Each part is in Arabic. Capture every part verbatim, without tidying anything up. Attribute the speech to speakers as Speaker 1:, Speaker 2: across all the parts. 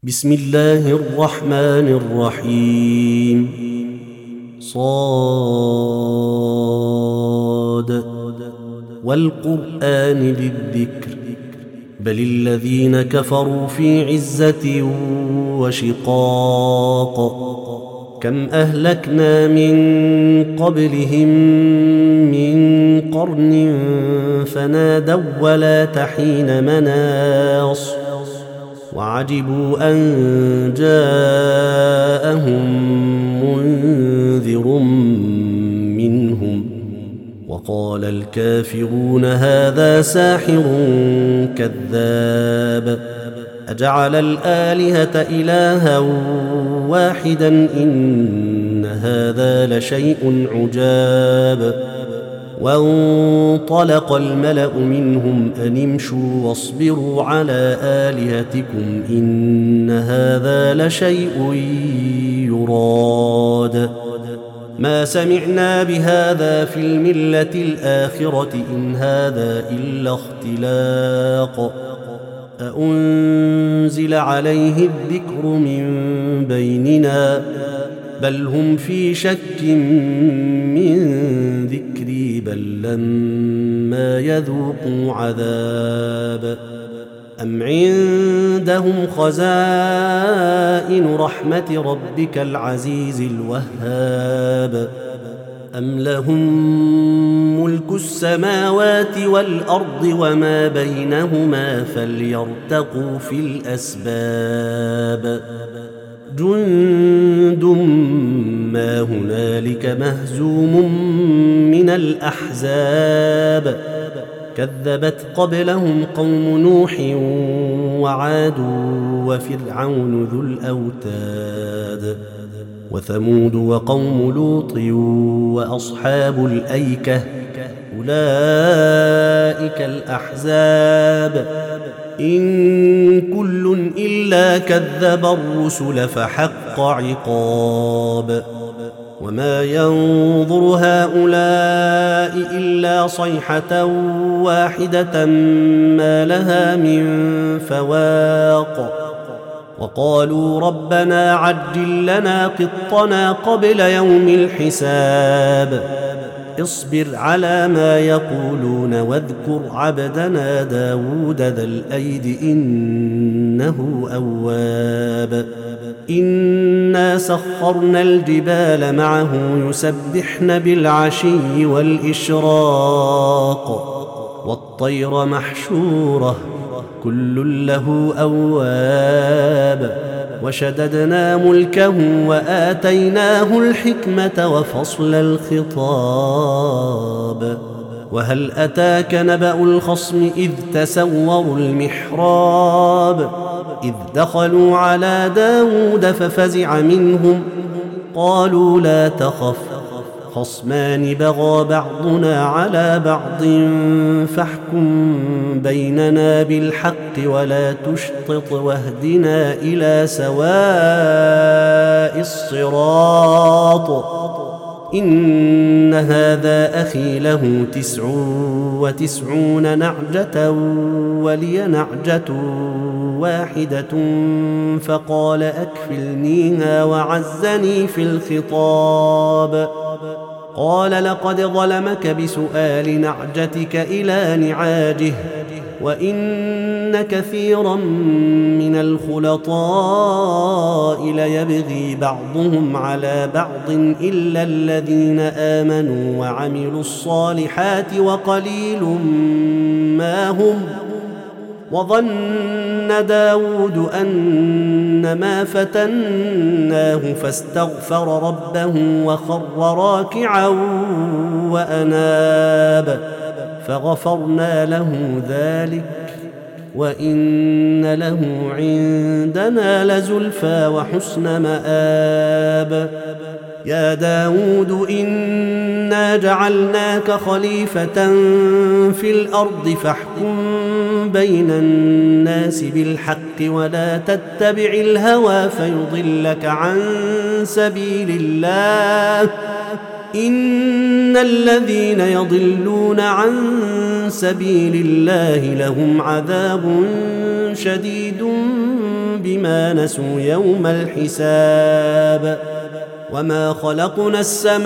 Speaker 1: بسم الله الرحمن الرحيم. صاد والقرآن ذي الذكر بل الذين كفروا في عزة وشقاق كم أهلكنا من قبلهم من قرن فنادوا ولا تحين مناص وعجبوا أن جاءهم منذر منهم وقال الكافرون هذا ساحر كذاب أجعل الآلهة إلها واحدا إن هذا لشيء عجاب وانطلق الملأ منهم أن امشوا واصبروا على آلهتكم إن هذا لشيء يراد ما سمعنا بهذا في الملة الآخرة إن هذا إلا اختلاق أأنزل عليه الذكر من بيننا بل هم في شك من ذكري بل لما يذوقوا عذاب أم عندهم خزائن رحمة ربك العزيز الوهاب أم لهم ملك السماوات والأرض وما بينهما فليرتقوا في الأسباب جند ما هنالك مهزوم من الأحزاب كذبت قبلهم قوم نوح وعاد وفرعون ذو الأوتاد وثمود وقوم لوط وأصحاب الأيكة أولئك الأحزاب إن كل إلا كذب الرسل فحق عقاب وما ينظر هؤلاء إلا صيحة واحدة ما لها من فواق وقالوا ربنا عجل لنا قطنا قبل يوم الحساب اصبر على ما يقولون واذكر عبدنا داود ذا الأيد إنه أواب إنا سخرنا الجبال معه يسبحن بالعشي والإشراق والطير محشورة كل له أواب وشددنا ملكه وآتيناه الحكمة وفصل الخطاب وهل أتاك نبأ الخصم إذ تسوروا المحراب إذ دخلوا على داود ففزع منهم قالوا لا تخف خصمان بغى بعضنا على بعض فاحكم بيننا بالحق ولا تشطط واهدنا إلى سواء الصراط إن هذا أخي له تسع وتسعون نعجة ولي نعجة واحدة فقال أكفلنيها وعزني في الخطاب قال لقد ظلمك بسؤال نعجتك إلى نعاجه وإن كثيرا من الخلطاء ليبغي بعضهم على بعض إلا الذين آمنوا وعملوا الصالحات وقليل ما هم وظن داود أنما فتناه فاستغفر ربه وخر راكعا وأناب فغفرنا له ذلك وإن له عندنا لزلفى وحسن مآب يا داود إنا جعلناك خليفة في الأرض فاحكم بين الناس بالحق ولا تتبع الهوى فيضلك عن سبيل الله إن الذين يضلون عن سبيل الله لهم عذاب شديد بما نسوا يوم الحساب وما خلقنا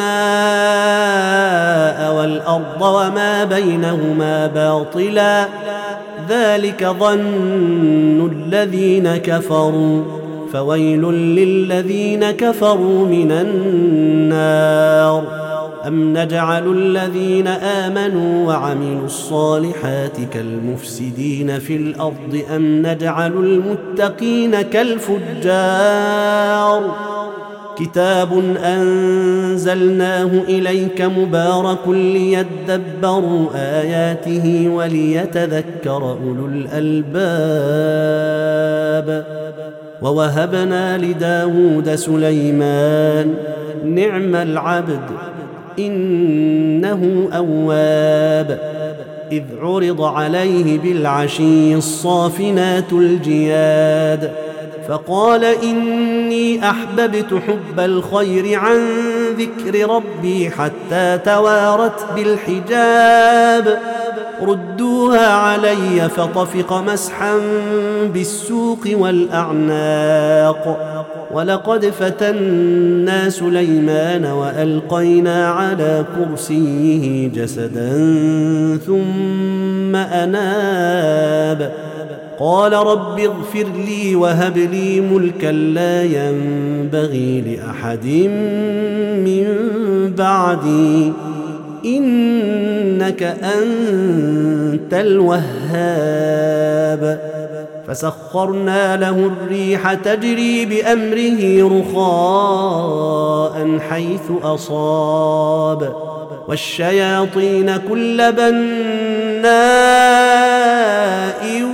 Speaker 1: السماء والأرض وما بينهما باطلا ذلك ظن الذين كفروا فويل للذين كفروا من النار أم نجعل الذين آمنوا وعملوا الصالحات كالمفسدين في الأرض أم نجعل المتقين كالفجار كتاب أنزلناه إليك مبارك ليدبروا آياته وليتذكر أولو الألباب ووهبنا لداود سليمان نعم العبد إنه أواب إذ عرض عليه بالعشي الصافنات الجياد فقال إني أحببت حب الخير عن ذكر ربي حتى توارت بالحجاب ردوها علي فطفق مسحا بالسوق والأعناق ولقد فتنا سليمان وألقينا على كرسيه جسدا ثم أناب قال رب اغفر لي وهب لي ملكا لا ينبغي لأحد من بعدي إنك أنت الوهاب فسخرنا له الريح تجري بأمره رخاء حيث أصاب والشياطين كل بناء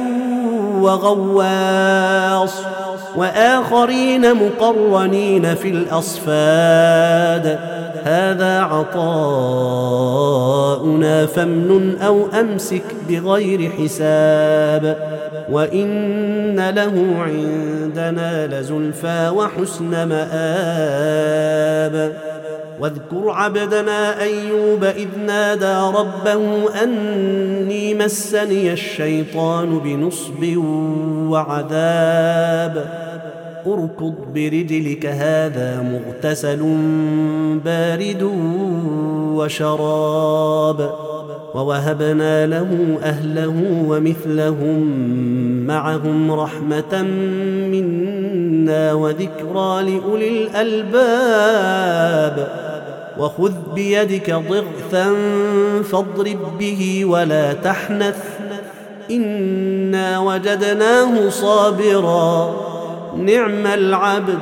Speaker 1: وغواص وآخرين مقرنين في الأصفاد هذا عطاؤنا فامنن أو أمسك بغير حساب وإن له عندنا لزلفى وحسن مآب واذكر عبدنا أيوب إذ نادى ربه أني مسني الشيطان بنصب وعذاب اركض برجلك هذا مغتسل بارد وشراب ووهبنا له أهله ومثلهم معهم رحمة منا وذكرى لأولي الألباب وخذ بيدك ضغثا فاضرب به ولا تحنث إنا وجدناه صابرا نعم العبد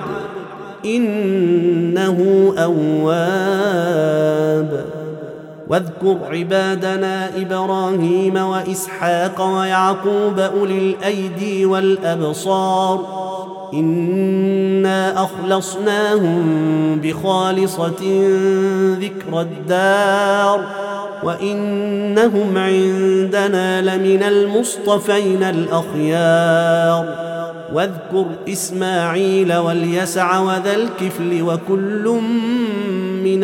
Speaker 1: إنه أواب واذكر عبادنا إبراهيم وإسحاق ويعقوب أولي الأيدي والأبصار إنا أخلصناهم بخالصة ذكر الدار وإنهم عندنا لمن المصطفين الأخيار واذكر إسماعيل واليسع وذا الكفل وكل من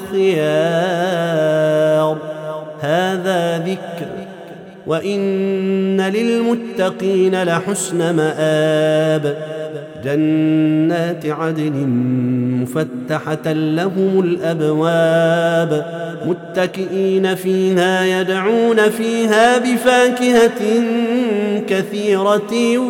Speaker 1: الأخيار هذا ذكر وإن للمتقين لحسن مآب جنات عدن مفتحة لهم الأبواب متكئين فيها يدعون فيها بفاكهة كثيرة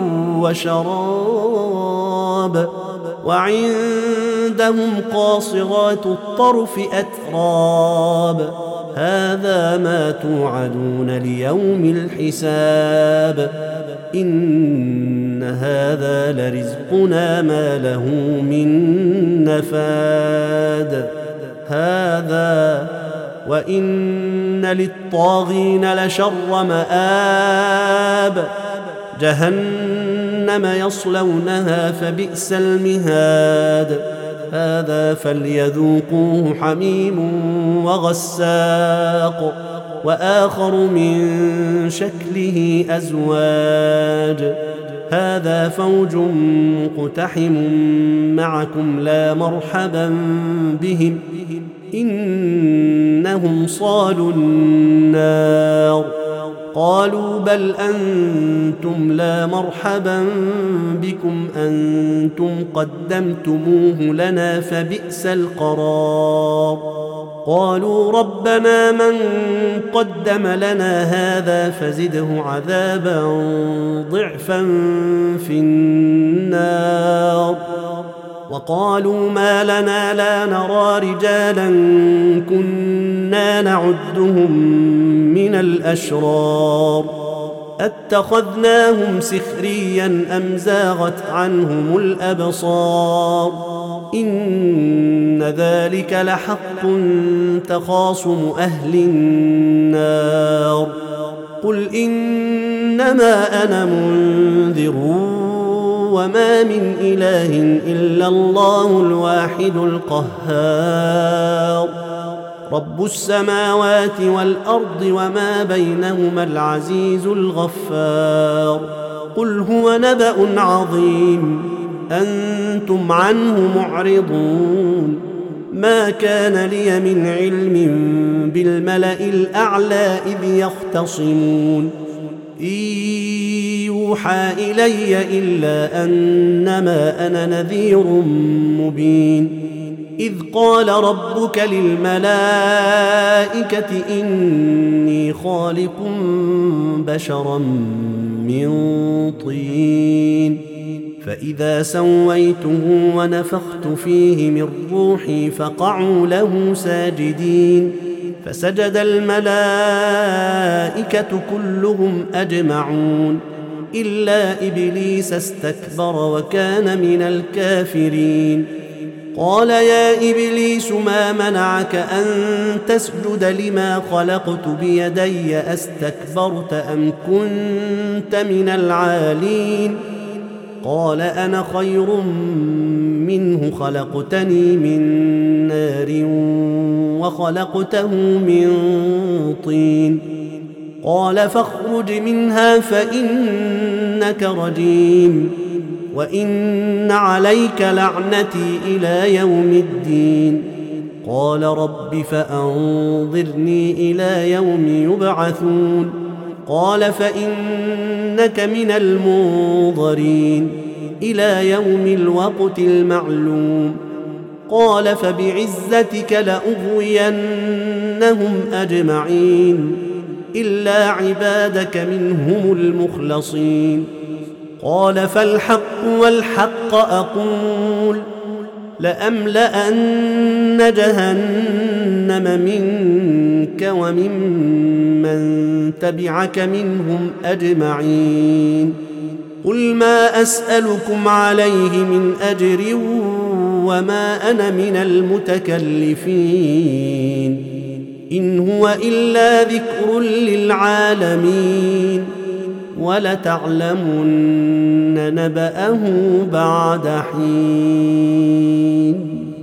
Speaker 1: وشراب وعندهم قاصرات الطرف أتراب هذا ما توعدون ليوم الحساب إن هذا لرزقنا ما له من نفاد هذا وإن للطاغين لشر مآب جهنم يصلونها فبئس المهاد هذا فليذوقوه حميم وغساق وآخر من شكله أزواج هذا فوج مقتحم معكم لا مرحبا بهم إنهم صالوا النار قالوا بل أنتم لا مرحبا بكم أنتم قدمتموه لنا فبئس القرار. قالوا ربنا من قدم لنا هذا فزده عذابا ضعفا في النار. وقالوا ما لنا لا نرى رجالا كنا نعدهم من الأشرار أتخذناهم سخريا أم زاغت عنهم الأبصار إن ذلك لحق تخاصم أهل النار. قل إنما أنا منذر وما من إله إلا الله الواحد القهار رب السماوات والأرض وما بينهما العزيز الغفار. قل هو نبأ عظيم أنتم عنه معرضون. ما كان لي من علم بالملأ الأعلى إذ يختصمون إن يوحى إلي إلا أنما أنا نذير مبين. إذ قال ربك للملائكة إني خالق بشرا من طين فإذا سويته ونفخت فيه من روحي فقعوا له ساجدين فسجد الملائكة كلهم أجمعون إلا إبليس استكبر وكان من الكافرين. قال يا إبليس ما منعك أن تسجد لما خلقت بيدي أستكبرت أم كنت من العالين؟ قال أنا خير منه خلقتني من نار وخلقته من طين. قال فاخرج منها فإنك رجيم وإن عليك لعنتي إلى يوم الدين. قال رب فأنظرني إلى يوم يبعثون. قال فإنك من المنظرين إلى يوم الوقت المعلوم. قال فبعزتك لأغوينهم أجمعين إلا عبادك منهم المخلصين. قال فالحق والحق أقول لأملأن جهنم منك وممن تبعك منهم أجمعين. قل ما أسألكم عليه من أجر وما أنا من المتكلفين إن هو إلا ذكر للعالمين ولتعلمن نبأه بعد حين.